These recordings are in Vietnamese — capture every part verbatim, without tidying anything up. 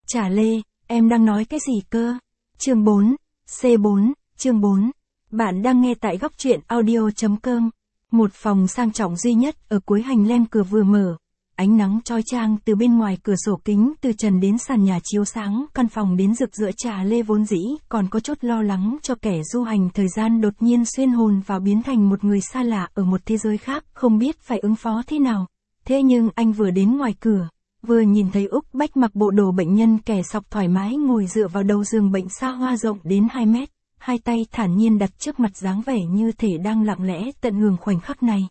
Trà Lê, em đang nói cái gì cơ? Chương bốn, C bốn, chương bốn. Bạn đang nghe tại góc truyện audio.com. Một phòng sang trọng duy nhất ở cuối hành lang cửa vừa mở. Ánh nắng chói chang từ bên ngoài cửa sổ kính từ trần đến sàn nhà chiếu sáng căn phòng đến rực rỡ. Trà Lê vốn dĩ còn có chút lo lắng cho kẻ du hành thời gian đột nhiên xuyên hồn vào biến thành một người xa lạ ở một thế giới khác, không biết phải ứng phó thế nào. Thế nhưng anh vừa đến ngoài cửa, vừa nhìn thấy Úc Bách mặc bộ đồ bệnh nhân kẻ sọc thoải mái ngồi dựa vào đầu giường bệnh xa hoa rộng đến hai mét, hai tay thản nhiên đặt trước mặt dáng vẻ như thể đang lặng lẽ tận hưởng khoảnh khắc này.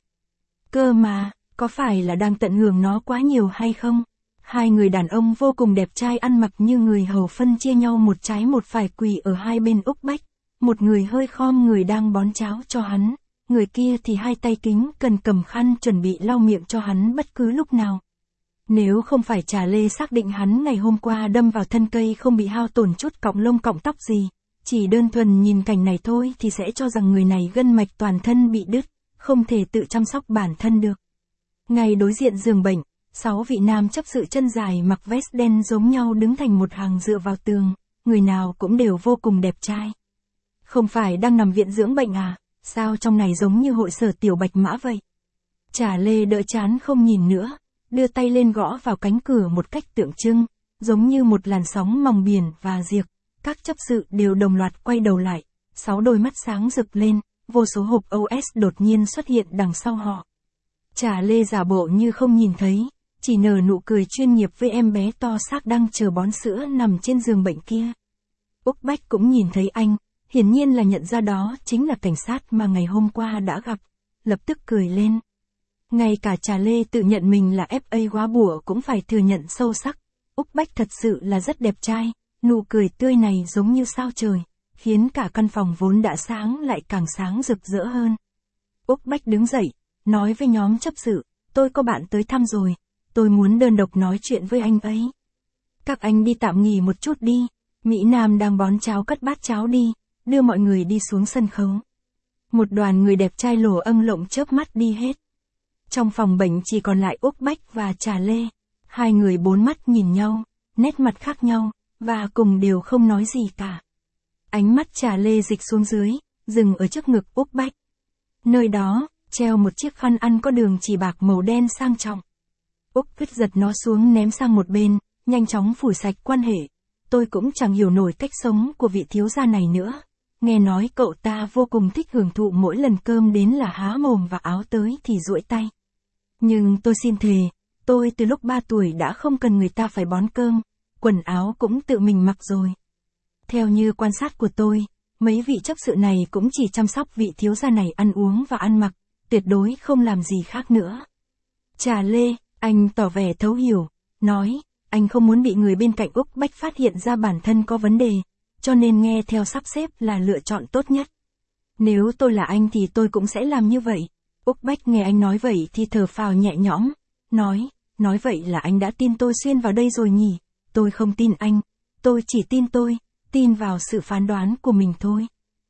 Cơ mà, có phải là đang tận hưởng nó quá nhiều hay không? Hai người đàn ông vô cùng đẹp trai ăn mặc như người hầu phân chia nhau một trái một phải quỳ ở hai bên Úc Bách. Một người hơi khom người đang bón cháo cho hắn, người kia thì hai tay kính cần cầm khăn chuẩn bị lau miệng cho hắn bất cứ lúc nào. Nếu không phải Trà Lê xác định hắn ngày hôm qua đâm vào thân cây không bị hao tổn chút cọng lông cọng tóc gì, chỉ đơn thuần nhìn cảnh này thôi thì sẽ cho rằng người này gân mạch toàn thân bị đứt, không thể tự chăm sóc bản thân được. Ngay đối diện giường bệnh, sáu vị nam chấp sự chân dài mặc vest đen giống nhau đứng thành một hàng dựa vào tường, người nào cũng đều vô cùng đẹp trai. Không phải đang nằm viện dưỡng bệnh à, sao trong này giống như hội sở tiểu bạch mã vậy? Trà Lê đỡ chán không nhìn nữa, đưa tay lên gõ vào cánh cửa một cách tượng trưng, giống như một làn sóng mòng biển và diệt. Các chấp sự đều đồng loạt quay đầu lại, sáu đôi mắt sáng rực lên, vô số hộp o ét đột nhiên xuất hiện đằng sau họ. Trà Lê giả bộ như không nhìn thấy, chỉ nở nụ cười chuyên nghiệp với em bé to xác đang chờ bón sữa nằm trên giường bệnh kia. Úc Bách cũng nhìn thấy anh, hiển nhiên là nhận ra đó chính là cảnh sát mà ngày hôm qua đã gặp, lập tức cười lên. Ngay cả Trà Lê tự nhận mình là ép a quá bủa cũng phải thừa nhận sâu sắc, Úc Bách thật sự là rất đẹp trai, nụ cười tươi này giống như sao trời, khiến cả căn phòng vốn đã sáng lại càng sáng rực rỡ hơn. Úc Bách đứng dậy, nói với nhóm chấp sự, tôi có bạn tới thăm rồi, tôi muốn đơn độc nói chuyện với anh ấy. Các anh đi tạm nghỉ một chút đi, Mỹ Nam đang bón cháo cất bát cháo đi, đưa mọi người đi xuống sân khấu. Một đoàn người đẹp trai lồ âng lộng chớp mắt đi hết. Trong phòng bệnh chỉ còn lại Úc Bách và Trà Lê, hai người bốn mắt nhìn nhau, nét mặt khác nhau, và cùng đều không nói gì cả. Ánh mắt Trà Lê dịch xuống dưới, dừng ở trước ngực Úc Bách. Nơi đó, treo một chiếc khăn ăn có đường chỉ bạc màu đen sang trọng. Úc Bách giật nó xuống ném sang một bên, nhanh chóng phủi sạch quan hệ. Tôi cũng chẳng hiểu nổi cách sống của vị thiếu gia này nữa. Nghe nói cậu ta vô cùng thích hưởng thụ mỗi lần cơm đến là há mồm và áo tới thì duỗi tay. Nhưng tôi xin thề, tôi từ lúc ba tuổi đã không cần người ta phải bón cơm, quần áo cũng tự mình mặc rồi. Theo như quan sát của tôi, mấy vị chấp sự này cũng chỉ chăm sóc vị thiếu gia này ăn uống và ăn mặc, tuyệt đối không làm gì khác nữa. Trà Lê, anh tỏ vẻ thấu hiểu, nói, anh không muốn bị người bên cạnh Úc Bách phát hiện ra bản thân có vấn đề, cho nên nghe theo sắp xếp là lựa chọn tốt nhất. Nếu tôi là anh thì tôi cũng sẽ làm như vậy. Úc Bách nghe anh nói vậy thì thở phào nhẹ nhõm, nói, nói vậy là anh đã tin tôi xuyên vào đây rồi nhỉ? Tôi không tin anh, tôi chỉ tin tôi, tin vào sự phán đoán của mình thôi.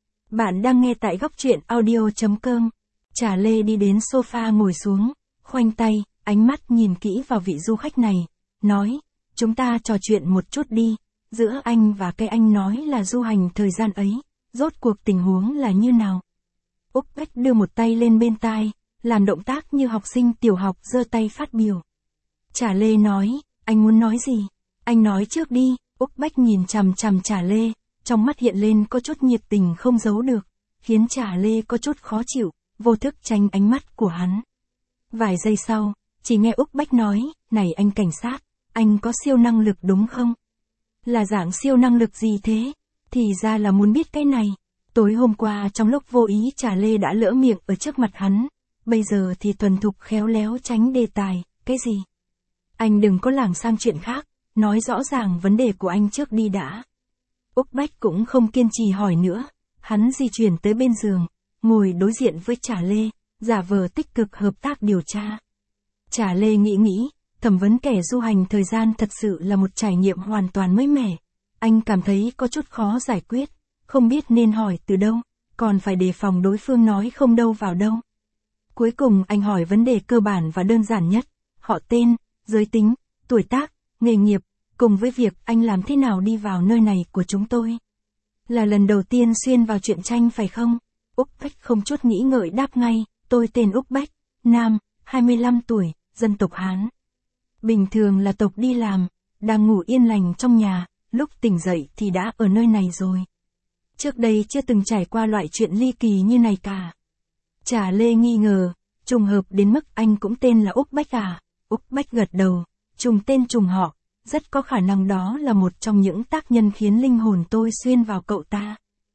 Bạn đang nghe tại góc truyện audio.com. Trà Lê đi đến sofa ngồi xuống, khoanh tay, ánh mắt nhìn kỹ vào vị du khách này, nói, chúng ta trò chuyện một chút đi, giữa anh và cái anh nói là du hành thời gian ấy, rốt cuộc tình huống là như nào? Úc Bách đưa một tay lên bên tai, làm động tác như học sinh tiểu học giơ tay phát biểu. Trà Lê nói, anh muốn nói gì? Anh nói trước đi. Úc Bách nhìn chằm chằm Trà Lê, trong mắt hiện lên có chút nhiệt tình không giấu được, khiến Trà Lê có chút khó chịu, vô thức tránh ánh mắt của hắn. Vài giây sau, chỉ nghe Úc Bách nói, này anh cảnh sát, anh có siêu năng lực đúng không? Là dạng siêu năng lực gì thế? Thì ra là muốn biết cái này. Tối hôm qua trong lúc vô ý Trà Lê đã lỡ miệng ở trước mặt hắn, bây giờ thì thuần thục khéo léo tránh đề tài, cái gì? Anh đừng có lảng sang chuyện khác, nói rõ ràng vấn đề của anh trước đi đã. Úc Bách cũng không kiên trì hỏi nữa, hắn di chuyển tới bên giường, ngồi đối diện với Trà Lê, giả vờ tích cực hợp tác điều tra. Trà Lê nghĩ nghĩ, thẩm vấn kẻ du hành thời gian thật sự là một trải nghiệm hoàn toàn mới mẻ. Anh cảm thấy có chút khó giải quyết, không biết nên hỏi từ đâu, còn phải đề phòng đối phương nói không đâu vào đâu. Cuối cùng anh hỏi vấn đề cơ bản và đơn giản nhất, họ tên, giới tính, tuổi tác, nghề nghiệp, cùng với việc anh làm thế nào đi vào nơi này của chúng tôi. Là lần đầu tiên xuyên vào truyện tranh phải không? Úc Bách không chút nghĩ ngợi đáp ngay, tôi tên Úc Bách, nam, hai mươi lăm tuổi, dân tộc Hán. Bình thường là tộc đi làm, đang ngủ yên lành trong nhà, lúc tỉnh dậy thì đã ở nơi này rồi. Trước đây chưa từng trải qua loại chuyện ly kỳ như này cả. Trà Lê nghi ngờ, trùng hợp đến mức anh cũng tên là Úc Bách à? Úc Bách gật đầu, trùng tên trùng họ, rất có khả năng đó là một trong những tác nhân khiến linh hồn tôi xuyên vào cậu ta.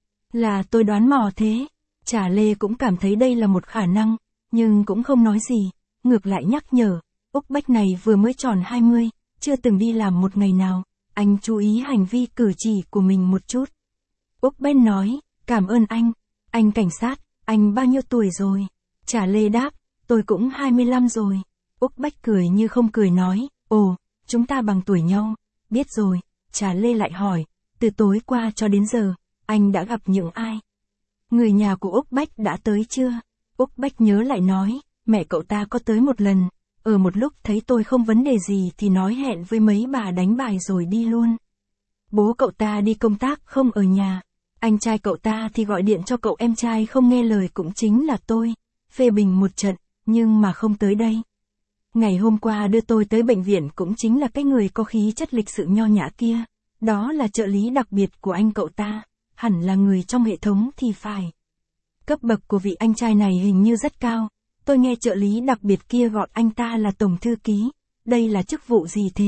Là tôi đoán mò thế. Trà Lê cũng cảm thấy đây là một khả năng, nhưng cũng không nói gì, ngược lại nhắc nhở, Úc Bách này vừa mới tròn hai mươi, chưa từng đi làm một ngày nào, anh chú ý hành vi cử chỉ của mình một chút. Úc Bách nói, cảm ơn anh, anh cảnh sát, anh bao nhiêu tuổi rồi? Trà Lê đáp, tôi cũng hai mươi lăm rồi. Úc Bách cười như không cười nói, ồ, chúng ta bằng tuổi nhau, biết rồi. Trà Lê lại hỏi, từ tối qua cho đến giờ, anh đã gặp những ai? Người nhà của Úc Bách đã tới chưa? Úc Bách nhớ lại nói, mẹ cậu ta có tới một lần, ở một lúc thấy tôi không vấn đề gì thì nói hẹn với mấy bà đánh bài rồi đi luôn. Bố cậu ta đi công tác không ở nhà, anh trai cậu ta thì gọi điện cho cậu em trai không nghe lời cũng chính là tôi, phê bình một trận, nhưng mà không tới đây. Ngày hôm qua đưa tôi tới bệnh viện cũng chính là cái người có khí chất lịch sự nho nhã kia, đó là trợ lý đặc biệt của anh cậu ta, hẳn là người trong hệ thống thì phải. Cấp bậc của vị anh trai này hình như rất cao, tôi nghe trợ lý đặc biệt kia gọi anh ta là tổng thư ký, đây là chức vụ gì thế?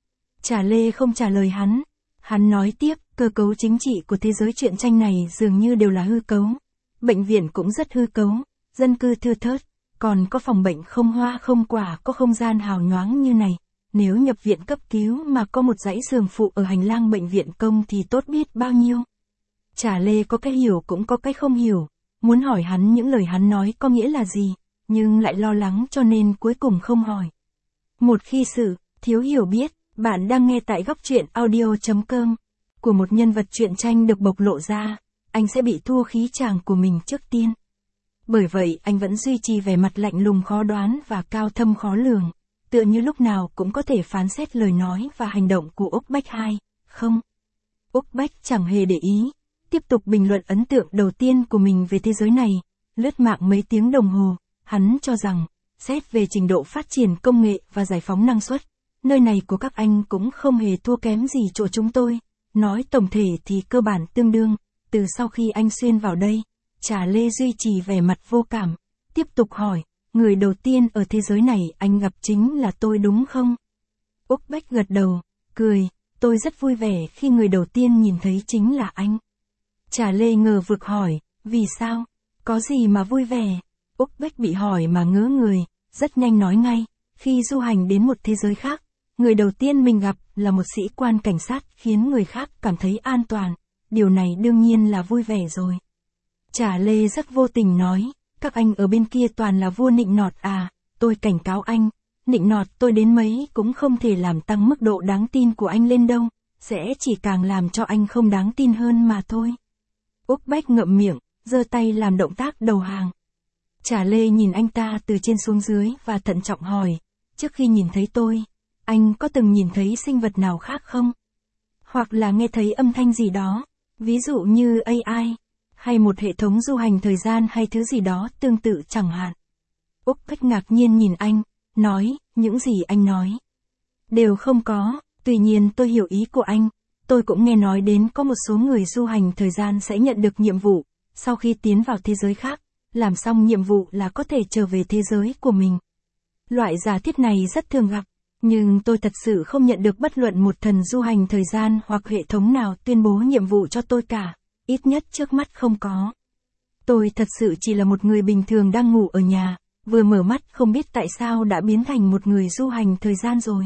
Trà Lê không trả lời hắn, hắn nói tiếp, cơ cấu chính trị của thế giới truyện tranh này dường như đều là hư cấu. Bệnh viện cũng rất hư cấu, dân cư thưa thớt, còn có phòng bệnh không hoa không quả có không gian hào nhoáng như này. Nếu nhập viện cấp cứu mà có một dãy giường phụ ở hành lang bệnh viện công thì tốt biết bao nhiêu. Trà Lê có cái hiểu cũng có cái không hiểu, muốn hỏi hắn những lời hắn nói có nghĩa là gì, nhưng lại lo lắng cho nên cuối cùng không hỏi. Một khi sự, thiếu hiểu biết, bạn đang nghe tại góc truyện audio chấm com, của một nhân vật truyện tranh được bộc lộ ra, anh sẽ bị thua khí chàng của mình trước tiên. Bởi vậy anh vẫn duy trì vẻ mặt lạnh lùng khó đoán và cao thâm khó lường, tựa như lúc nào cũng có thể phán xét lời nói và hành động của Úc Bách hai, không? Úc Bách chẳng hề để ý, tiếp tục bình luận ấn tượng đầu tiên của mình về thế giới này, lướt mạng mấy tiếng đồng hồ, hắn cho rằng, xét về trình độ phát triển công nghệ và giải phóng năng suất, nơi này của các anh cũng không hề thua kém gì chỗ chúng tôi, nói tổng thể thì cơ bản tương đương, từ sau khi anh xuyên vào đây, Trà Lê duy trì vẻ mặt vô cảm, tiếp tục hỏi, người đầu tiên ở thế giới này anh gặp chính là tôi đúng không? Úc Bách gật đầu, cười, tôi rất vui vẻ khi người đầu tiên nhìn thấy chính là anh. Trà Lê ngờ vực hỏi, vì sao? Có gì mà vui vẻ? Úc Bách bị hỏi mà ngớ người, rất nhanh nói ngay, khi du hành đến một thế giới khác, người đầu tiên mình gặp là một sĩ quan cảnh sát khiến người khác cảm thấy an toàn, điều này đương nhiên là vui vẻ rồi. Trà Lê rất vô tình nói, các anh ở bên kia toàn là vua nịnh nọt à, tôi cảnh cáo anh, nịnh nọt tôi đến mấy cũng không thể làm tăng mức độ đáng tin của anh lên đâu, sẽ chỉ càng làm cho anh không đáng tin hơn mà thôi. Úc Bách ngậm miệng, giơ tay làm động tác đầu hàng. Trà Lê nhìn anh ta từ trên xuống dưới và thận trọng hỏi, trước khi nhìn thấy tôi, anh có từng nhìn thấy sinh vật nào khác không? Hoặc là nghe thấy âm thanh gì đó, ví dụ như a i, hay một hệ thống du hành thời gian hay thứ gì đó tương tự chẳng hạn. Úc Bách ngạc nhiên nhìn anh, nói, những gì anh nói đều không có, tuy nhiên tôi hiểu ý của anh, tôi cũng nghe nói đến có một số người du hành thời gian sẽ nhận được nhiệm vụ, sau khi tiến vào thế giới khác, làm xong nhiệm vụ là có thể trở về thế giới của mình. Loại giả thiết này rất thường gặp, nhưng tôi thật sự không nhận được bất luận một thần du hành thời gian hoặc hệ thống nào tuyên bố nhiệm vụ cho tôi cả, ít nhất trước mắt không có. Tôi thật sự chỉ là một người bình thường đang ngủ ở nhà, vừa mở mắt không biết tại sao đã biến thành một người du hành thời gian rồi.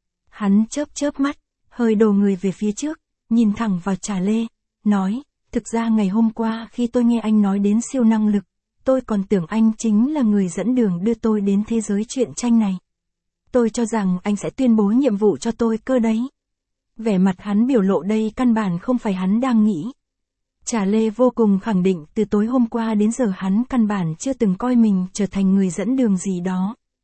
Hắn chớp chớp mắt, hơi đổ người về phía trước, nhìn thẳng vào Trà Lê, nói, thực ra ngày hôm qua khi tôi nghe anh nói đến siêu năng lực, tôi còn tưởng anh chính là người dẫn đường đưa tôi đến thế giới truyện tranh này. Tôi cho rằng anh sẽ tuyên bố nhiệm vụ cho tôi cơ đấy. Vẻ mặt hắn biểu lộ đây căn bản không phải hắn đang nghĩ. Trà Lê vô cùng khẳng định từ tối hôm qua đến giờ hắn căn bản chưa từng coi mình trở thành người dẫn đường gì đó.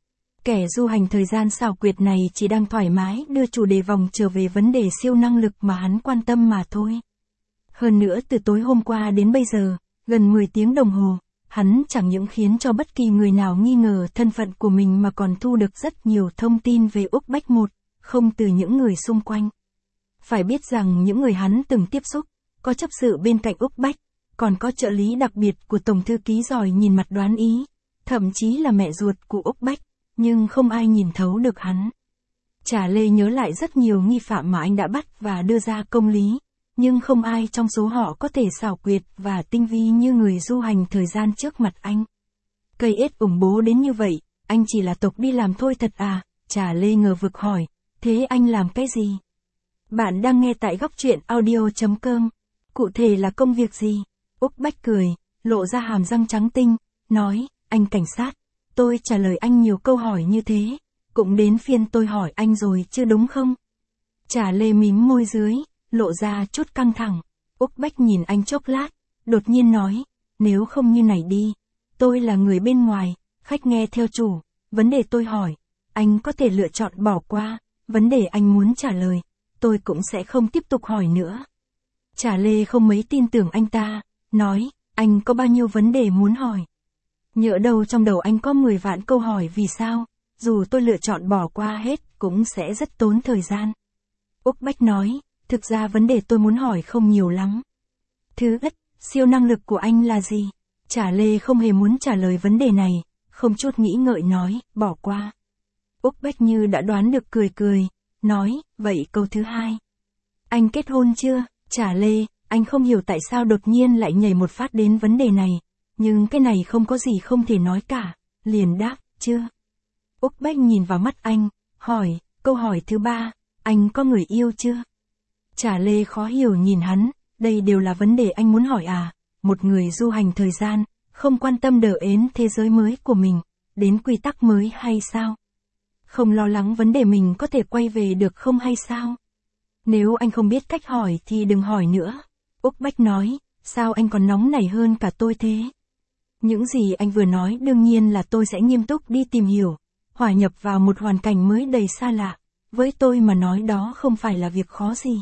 Kẻ du hành thời gian xảo quyệt này chỉ đang thoải mái đưa chủ đề vòng trở về vấn đề siêu năng lực mà hắn quan tâm mà thôi. Hơn nữa từ tối hôm qua đến bây giờ, gần mười tiếng đồng hồ, hắn chẳng những khiến cho bất kỳ người nào nghi ngờ thân phận của mình mà còn thu được rất nhiều thông tin về Úc Bách một, không từ những người xung quanh. Phải biết rằng những người hắn từng tiếp xúc, có chấp sự bên cạnh Úc Bách, còn có trợ lý đặc biệt của Tổng thư ký giỏi nhìn mặt đoán ý, thậm chí là mẹ ruột của Úc Bách, nhưng không ai nhìn thấu được hắn. Trà Lê nhớ lại rất nhiều nghi phạm mà anh đã bắt và đưa ra công lý, nhưng không ai trong số họ có thể xảo quyệt và tinh vi như người du hành thời gian trước mặt anh. Cây ết ủng bố đến như vậy, anh chỉ là tộc đi làm thôi thật à? Trà Lê ngờ vực hỏi, thế anh làm cái gì? Bạn đang nghe tại góc truyện audio chấm com. Cụ thể là công việc gì? Úc Bách cười, lộ ra hàm răng trắng tinh, nói, anh cảnh sát, tôi trả lời anh nhiều câu hỏi như thế, cũng đến phiên tôi hỏi anh rồi chứ đúng không? Trà Lê mím môi dưới, lộ ra chút căng thẳng. Úc Bách nhìn anh chốc lát, đột nhiên nói, nếu không như này đi, tôi là người bên ngoài, khách nghe theo chủ, vấn đề tôi hỏi, anh có thể lựa chọn bỏ qua, vấn đề anh muốn trả lời, tôi cũng sẽ không tiếp tục hỏi nữa. Trà Lê không mấy tin tưởng anh ta, nói, anh có bao nhiêu vấn đề muốn hỏi? Nhỡ đâu trong đầu anh có mười vạn câu hỏi vì sao, dù tôi lựa chọn bỏ qua hết cũng sẽ rất tốn thời gian. Úc Bách nói, thực ra vấn đề tôi muốn hỏi không nhiều lắm. Thứ nhất, siêu năng lực của anh là gì? Trà Lê không hề muốn trả lời vấn đề này, không chút nghĩ ngợi nói, bỏ qua. Úc Bách như đã đoán được cười cười, nói, vậy câu thứ hai. Anh kết hôn chưa? Trà Lê, anh không hiểu tại sao đột nhiên lại nhảy một phát đến vấn đề này, nhưng cái này không có gì không thể nói cả, liền đáp, chưa. Úc Bách nhìn vào mắt anh, hỏi, câu hỏi thứ ba, anh có người yêu chưa? Trà Lê khó hiểu nhìn hắn, đây đều là vấn đề anh muốn hỏi à, một người du hành thời gian, không quan tâm đờ ến thế giới mới của mình, đến quy tắc mới hay sao? Không lo lắng vấn đề mình có thể quay về được không hay sao? Nếu anh không biết cách hỏi thì đừng hỏi nữa. Úc Bách nói, sao anh còn nóng nảy hơn cả tôi thế? Những gì anh vừa nói đương nhiên là tôi sẽ nghiêm túc đi tìm hiểu, hòa nhập vào một hoàn cảnh mới đầy xa lạ, với tôi mà nói đó không phải là việc khó gì.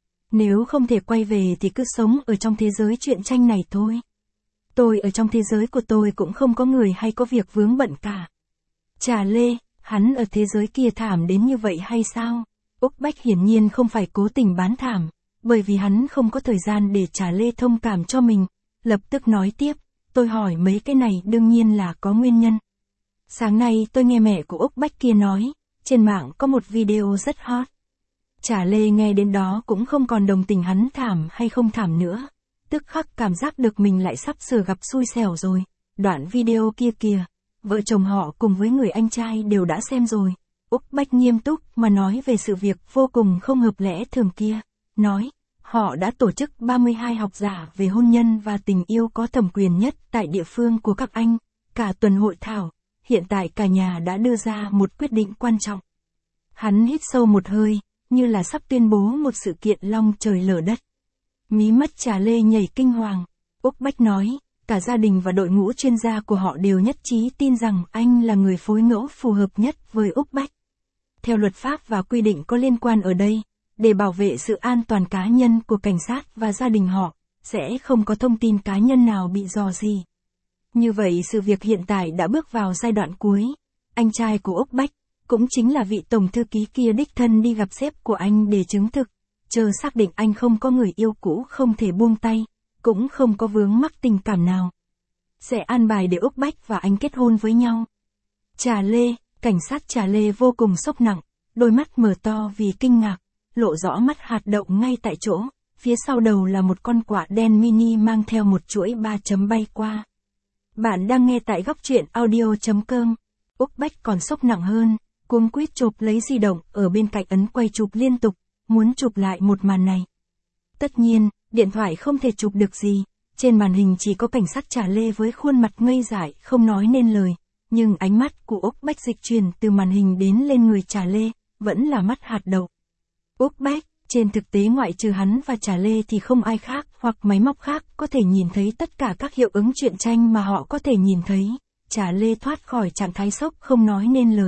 Nếu không thể quay về thì cứ sống ở trong thế giới truyện tranh này thôi. Tôi ở trong thế giới của tôi cũng không có người hay có việc vướng bận cả. Trà Lê, hắn ở thế giới kia thảm đến như vậy hay sao? Úc Bách hiển nhiên không phải cố tình bán thảm, bởi vì hắn không có thời gian để Trà Lê thông cảm cho mình, lập tức nói tiếp, tôi hỏi mấy cái này đương nhiên là có nguyên nhân. Sáng nay tôi nghe mẹ của Úc Bách kia nói, trên mạng có một video rất hot. Trà Lê nghe đến đó cũng không còn đồng tình hắn thảm hay không thảm nữa, tức khắc cảm giác được mình lại sắp sửa gặp xui xẻo rồi. Đoạn video kia kìa, vợ chồng họ cùng với người anh trai đều đã xem rồi. Úc Bách nghiêm túc mà nói về sự việc vô cùng không hợp lẽ thường kia, nói, họ đã tổ chức ba mươi hai học giả về hôn nhân và tình yêu có thẩm quyền nhất tại địa phương của các anh, cả tuần hội thảo, hiện tại cả nhà đã đưa ra một quyết định quan trọng. Hắn hít sâu một hơi, như là sắp tuyên bố một sự kiện long trời lở đất. Mí mắt Trà Lê nhảy kinh hoàng. Úc Bách nói, cả gia đình và đội ngũ chuyên gia của họ đều nhất trí tin rằng anh là người phối ngẫu phù hợp nhất với Úc Bách. Theo luật pháp và quy định có liên quan ở đây, để bảo vệ sự an toàn cá nhân của cảnh sát và gia đình họ, sẽ không có thông tin cá nhân nào bị rò rỉ. Như vậy sự việc hiện tại đã bước vào giai đoạn cuối. Anh trai của Úc Bách, cũng chính là vị tổng thư ký kia đích thân đi gặp sếp của anh để chứng thực, chờ xác định anh không có người yêu cũ không thể buông tay, cũng không có vướng mắc tình cảm nào. Sẽ an bài để Úc Bách và anh kết hôn với nhau. Trà Lê, cảnh sát Trà Lê vô cùng sốc nặng, đôi mắt mở to vì kinh ngạc, lộ rõ mắt hạt đậu ngay tại chỗ, phía sau đầu là một con quạ đen mini mang theo một chuỗi ba chấm bay qua. Bạn đang nghe tại góc truyện audio chấm com. Úc Bách còn sốc nặng hơn, cuống quýt chụp lấy di động ở bên cạnh ấn quay chụp liên tục, muốn chụp lại một màn này. Tất nhiên, điện thoại không thể chụp được gì, trên màn hình chỉ có cảnh sát Trà Lê với khuôn mặt ngây dại không nói nên lời, nhưng ánh mắt của Úc Bách dịch chuyển từ màn hình đến lên người Trà Lê, vẫn là mắt hạt đậu. Úc Bách, trên thực tế ngoại trừ hắn và Trà Lê thì không ai khác hoặc máy móc khác có thể nhìn thấy tất cả các hiệu ứng truyện tranh mà họ có thể nhìn thấy. Trà Lê thoát khỏi trạng thái sốc không nói nên lời,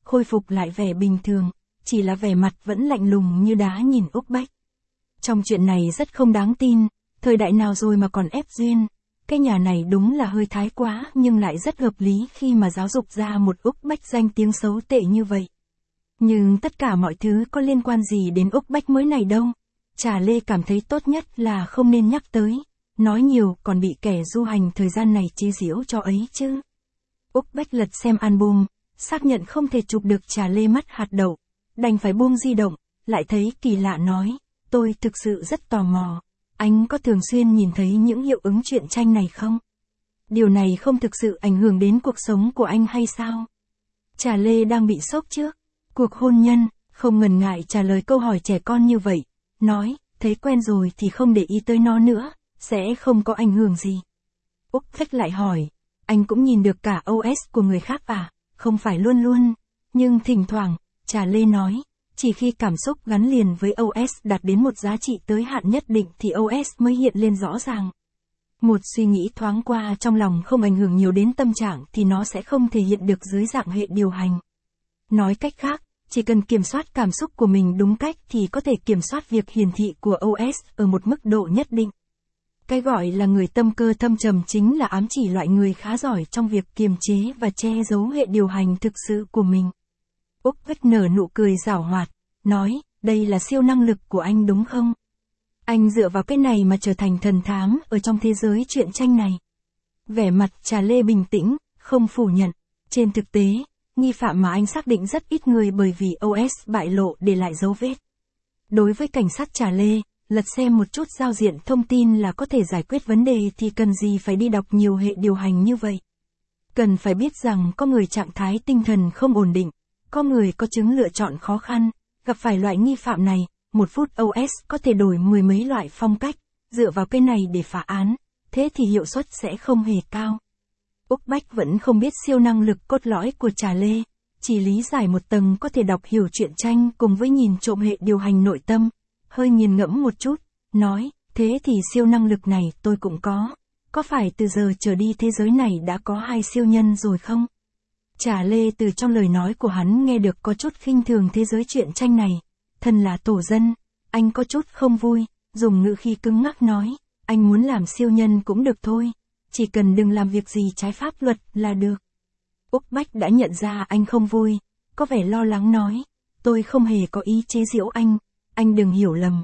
khôi phục lại vẻ bình thường, chỉ là vẻ mặt vẫn lạnh lùng như đá nhìn Úc Bách. Trong chuyện này rất không đáng tin, thời đại nào rồi mà còn ép duyên. Cái nhà này đúng là hơi thái quá nhưng lại rất hợp lý khi mà giáo dục ra một Úc Bách danh tiếng xấu tệ như vậy. Nhưng tất cả mọi thứ có liên quan gì đến Úc Bách mới này đâu. Trà Lê cảm thấy tốt nhất là không nên nhắc tới. Nói nhiều còn bị kẻ du hành thời gian này chế giễu cho ấy chứ. Úc Bách lật xem album, xác nhận không thể chụp được Trà Lê mắt hạt đậu. Đành phải buông di động, lại thấy kỳ lạ nói, tôi thực sự rất tò mò. Anh có thường xuyên nhìn thấy những hiệu ứng truyện tranh này không? Điều này không thực sự ảnh hưởng đến cuộc sống của anh hay sao? Trà Lê đang bị sốc trước cuộc hôn nhân, không ngần ngại trả lời câu hỏi trẻ con như vậy. Nói, thấy quen rồi thì không để ý tới nó nữa, sẽ không có ảnh hưởng gì. Úc Bách lại hỏi, anh cũng nhìn được cả ô ét của người khác à? Không phải luôn luôn, nhưng thỉnh thoảng, Trà Lê nói, chỉ khi cảm xúc gắn liền với ô ét đạt đến một giá trị tới hạn nhất định thì ô ét mới hiện lên rõ ràng. Một suy nghĩ thoáng qua trong lòng không ảnh hưởng nhiều đến tâm trạng thì nó sẽ không thể hiện được dưới dạng hệ điều hành. Nói cách khác, chỉ cần kiểm soát cảm xúc của mình đúng cách thì có thể kiểm soát việc hiển thị của ô ét ở một mức độ nhất định. Cái gọi là người tâm cơ thâm trầm chính là ám chỉ loại người khá giỏi trong việc kiềm chế và che giấu hệ điều hành thực sự của mình. Úc Bách nở nụ cười giảo hoạt, nói, đây là siêu năng lực của anh đúng không? Anh dựa vào cái này mà trở thành thần thám ở trong thế giới truyện tranh này. Vẻ mặt Trà Lê bình tĩnh, không phủ nhận. Trên thực tế, nghi phạm mà anh xác định rất ít người bởi vì ô ét bại lộ để lại dấu vết. Đối với cảnh sát Trà Lê, lật xem một chút giao diện thông tin là có thể giải quyết vấn đề thì cần gì phải đi đọc nhiều hệ điều hành như vậy. Cần phải biết rằng có người trạng thái tinh thần không ổn định, có người có chứng lựa chọn khó khăn, gặp phải loại nghi phạm này, một phút ô ét có thể đổi mười mấy loại phong cách, dựa vào cái này để phá án, thế thì hiệu suất sẽ không hề cao. Úc Bách vẫn không biết siêu năng lực cốt lõi của Trà Lê, chỉ lý giải một tầng có thể đọc hiểu truyện tranh cùng với nhìn trộm hệ điều hành nội tâm, hơi nghiền ngẫm một chút, nói, thế thì siêu năng lực này tôi cũng có, có phải từ giờ trở đi thế giới này đã có hai siêu nhân rồi không? Trà Lê từ trong lời nói của hắn nghe được có chút khinh thường thế giới truyện tranh này, thân là tổ dân, anh có chút không vui, dùng ngữ khí cứng ngắc nói, anh muốn làm siêu nhân cũng được thôi, chỉ cần đừng làm việc gì trái pháp luật là được. Úc Bách đã nhận ra anh không vui, có vẻ lo lắng nói, tôi không hề có ý chế giễu anh, anh đừng hiểu lầm.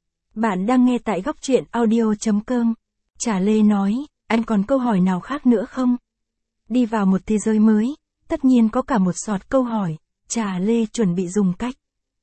Bạn đang nghe tại góc truyện audio chấm com. Trà Lê nói, anh còn câu hỏi nào khác nữa không? Đi vào một thế giới mới, tất nhiên có cả một sọt câu hỏi, Trà Lê chuẩn bị dùng cách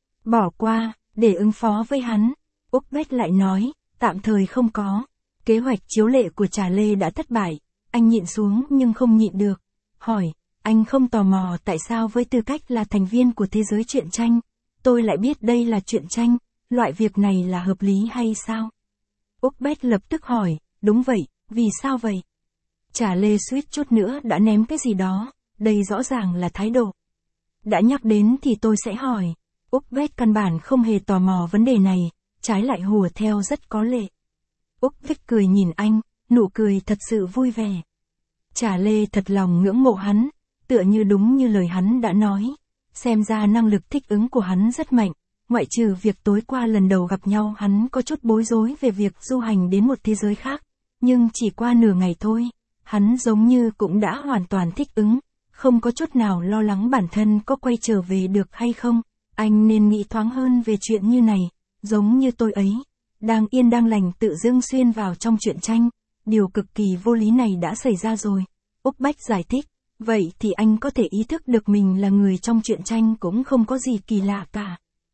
bỏ qua, để ứng phó với hắn. Úc Bách lại nói, tạm thời không có. Kế hoạch chiếu lệ của Trà Lê đã thất bại, anh nhịn xuống nhưng không nhịn được. Hỏi, anh không tò mò tại sao với tư cách là thành viên của thế giới truyện tranh, tôi lại biết đây là truyện tranh, loại việc này là hợp lý hay sao? Úc Bách lập tức hỏi, đúng vậy, vì sao vậy? Trà Lê suýt chút nữa đã ném cái gì đó, đây rõ ràng là thái độ. Đã nhắc đến thì tôi sẽ hỏi. Úc Bách căn bản không hề tò mò vấn đề này, trái lại hùa theo rất có lệ. Úc Bách cười nhìn anh, nụ cười thật sự vui vẻ. Trà Lê thật lòng ngưỡng mộ hắn, tựa như đúng như lời hắn đã nói. Xem ra năng lực thích ứng của hắn rất mạnh, ngoại trừ việc tối qua lần đầu gặp nhau hắn có chút bối rối về việc du hành đến một thế giới khác. Nhưng chỉ qua nửa ngày thôi, hắn giống như cũng đã hoàn toàn thích ứng, không có chút nào lo lắng bản thân có quay trở về được hay không. Anh nên nghĩ thoáng hơn về chuyện như này, giống như tôi ấy, đang yên đang lành tự dưng xuyên vào trong truyện tranh, điều cực kỳ vô lý này đã xảy ra rồi. Úc Bách giải thích, vậy thì anh có thể ý thức được mình là người trong truyện tranh cũng không có gì kỳ lạ cả.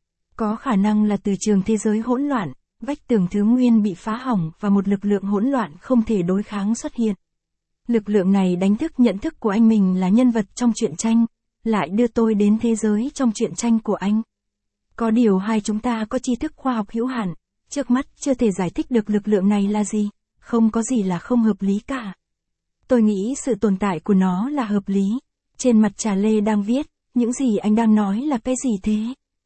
Có khả năng là từ trường thế giới hỗn loạn, vách tường thứ nguyên bị phá hỏng và một lực lượng hỗn loạn không thể đối kháng xuất hiện. Lực lượng này đánh thức nhận thức của anh mình là nhân vật trong truyện tranh, lại đưa tôi đến thế giới trong truyện tranh của anh. Có điều hai chúng ta có tri thức khoa học hữu hạn, trước mắt chưa thể giải thích được lực lượng này là gì, không có gì là không hợp lý cả. Tôi nghĩ sự tồn tại của nó là hợp lý. Trên mặt Trà Lê đang viết, những gì anh đang nói là cái gì thế?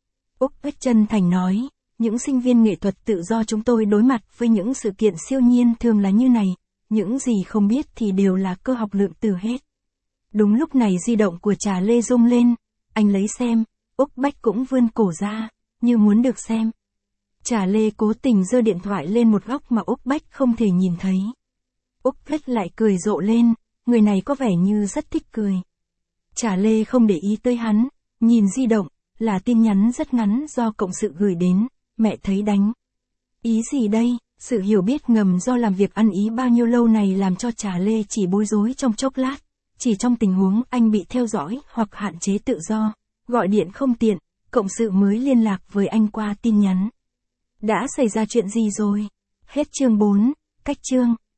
Úc Bách chân thành nói, những sinh viên nghệ thuật tự do chúng tôi đối mặt với những sự kiện siêu nhiên thường là như này, những gì không biết thì đều là cơ học lượng tử hết. Đúng lúc này di động của Trà Lê rung lên, anh lấy xem, Úc Bách cũng vươn cổ ra, như muốn được xem. Trà Lê cố tình giơ điện thoại lên một góc mà Úc Bách không thể nhìn thấy. Úc Bách lại cười rộ lên, người này có vẻ như rất thích cười. Trà Lê không để ý tới hắn, nhìn di động, là tin nhắn rất ngắn do cộng sự gửi đến, mẹ thấy đánh. Ý gì đây? Sự hiểu biết ngầm do làm việc ăn ý bao nhiêu lâu này làm cho Trà Lê chỉ bối rối trong chốc lát. Chỉ trong tình huống anh bị theo dõi hoặc hạn chế tự do, gọi điện không tiện, cộng sự mới liên lạc với anh qua tin nhắn. Đã xảy ra chuyện gì rồi? Hết chương bốn, cách chương.